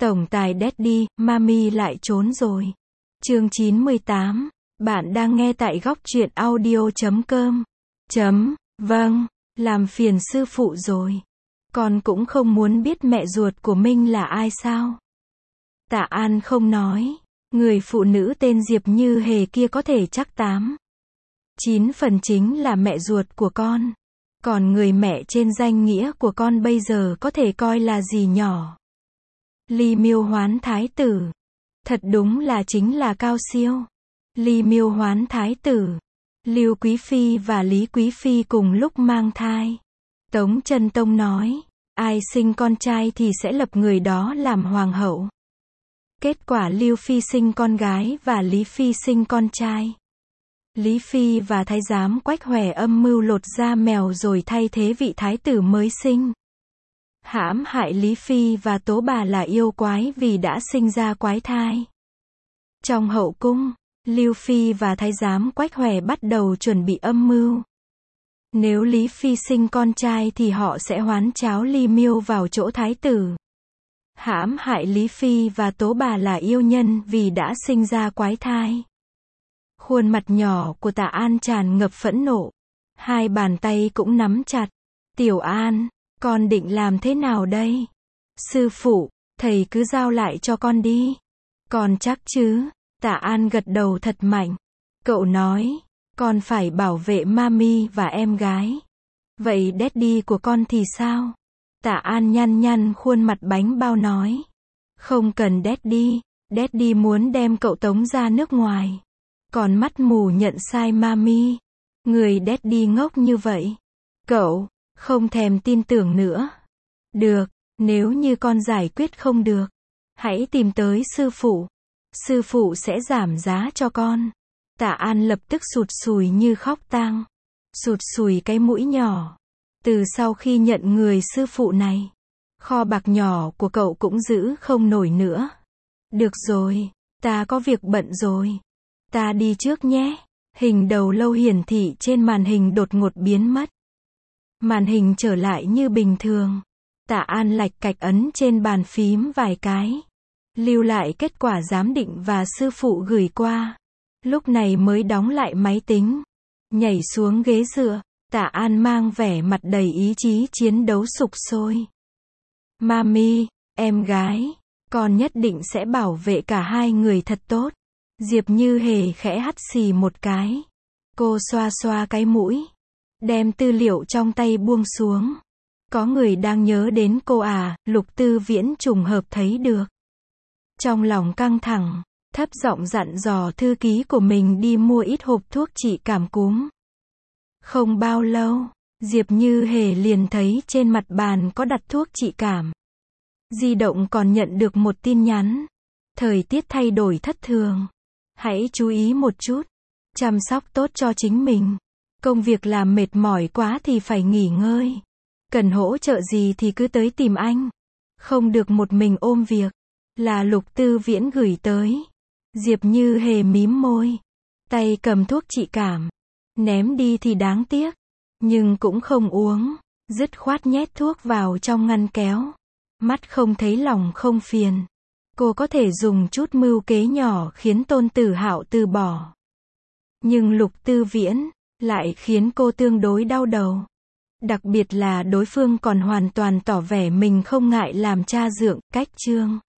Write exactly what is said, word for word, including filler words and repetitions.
Tổng tài Daddy, Mami lại trốn rồi. Chương chín mươi tám. Bạn đang nghe tại góc truyện audio chấm com. Chấm, vâng, làm phiền sư phụ rồi. Con cũng không muốn biết mẹ ruột của Minh là ai sao? Tạ An không nói. Người phụ nữ tên Diệp Như Hề kia có thể chắc tám chín phần chính là mẹ ruột của con. Còn người mẹ trên danh nghĩa của con bây giờ có thể coi là gì nhỏ? Ly Miêu Hoán Thái tử. Thật đúng là chính là cao siêu. Ly Miêu Hoán Thái tử. Lưu Quý Phi và Lý Quý Phi cùng lúc mang thai. Tống Chân Tông nói, ai sinh con trai thì sẽ lập người đó làm hoàng hậu. Kết quả Lưu Phi sinh con gái và Lý Phi sinh con trai. Lý Phi và thái giám Quách Hòe âm mưu lột da mèo rồi thay thế vị thái tử mới sinh. Hãm hại Lý Phi và Tố Bà là yêu quái vì đã sinh ra quái thai. Trong hậu cung, Lưu Phi và thái giám Quách Hòe bắt đầu chuẩn bị âm mưu. Nếu Lý Phi sinh con trai thì họ sẽ hoán cháo Ly Miêu vào chỗ thái tử. Hãm hại Lý Phi và Tố Bà là yêu nhân vì đã sinh ra quái thai. Khuôn mặt nhỏ của Tạ An tràn ngập phẫn nộ. Hai bàn tay cũng nắm chặt. Tiểu An, con định làm thế nào đây? Sư phụ, thầy cứ giao lại cho con đi. Con chắc chứ? Tạ An gật đầu thật mạnh. Cậu nói, con phải bảo vệ Mami và em gái. Vậy Daddy của con thì sao? Tạ An nhăn nhăn khuôn mặt bánh bao nói. Không cần Daddy, Daddy muốn đem cậu tống ra nước ngoài. Còn mắt mù nhận sai Mami. Người Daddy ngốc như vậy. Cậu, không thèm tin tưởng nữa. Được, nếu như con giải quyết không được, hãy tìm tới sư phụ. Sư phụ sẽ giảm giá cho con. Tạ An lập tức sụt sùi như khóc tang. Sụt sùi cái mũi nhỏ. Từ sau khi nhận người sư phụ này, kho bạc nhỏ của cậu cũng giữ không nổi nữa. Được rồi, ta có việc bận rồi. Ta đi trước nhé. Hình đầu lâu hiển thị trên màn hình đột ngột biến mất. Màn hình trở lại như bình thường. Tạ An lạch cạch ấn trên bàn phím vài cái. Lưu lại kết quả giám định và sư phụ gửi qua. Lúc này mới đóng lại máy tính. Nhảy xuống ghế dựa. Tạ An mang vẻ mặt đầy ý chí chiến đấu sục sôi. Mami, em gái, con nhất định sẽ bảo vệ cả hai người thật tốt. Diệp Như Hề khẽ hắt xì một cái. Cô xoa xoa cái mũi. Đem tư liệu trong tay buông xuống. Có người đang nhớ đến cô à, Lục Tư Viễn trùng hợp thấy được. Trong lòng căng thẳng, thấp giọng dặn dò thư ký của mình đi mua ít hộp thuốc trị cảm cúm. Không bao lâu, Diệp Như Hề liền thấy trên mặt bàn có đặt thuốc trị cảm. Di động còn nhận được một tin nhắn. Thời tiết thay đổi thất thường. Hãy chú ý một chút. Chăm sóc tốt cho chính mình. Công việc làm mệt mỏi quá thì phải nghỉ ngơi. Cần hỗ trợ gì thì cứ tới tìm anh. Không được một mình ôm việc. Là Lục Tư Viễn gửi tới. Diệp Như Hề mím môi. Tay cầm thuốc trị cảm. Ném đi thì đáng tiếc. Nhưng cũng không uống. Dứt khoát nhét thuốc vào trong ngăn kéo. Mắt không thấy lòng không phiền. Cô có thể dùng chút mưu kế nhỏ khiến Tôn Tử Hạo từ bỏ. Nhưng Lục Tư Viễn lại khiến cô tương đối đau đầu. Đặc biệt là đối phương còn hoàn toàn tỏ vẻ mình không ngại làm cha dượng, cách chương.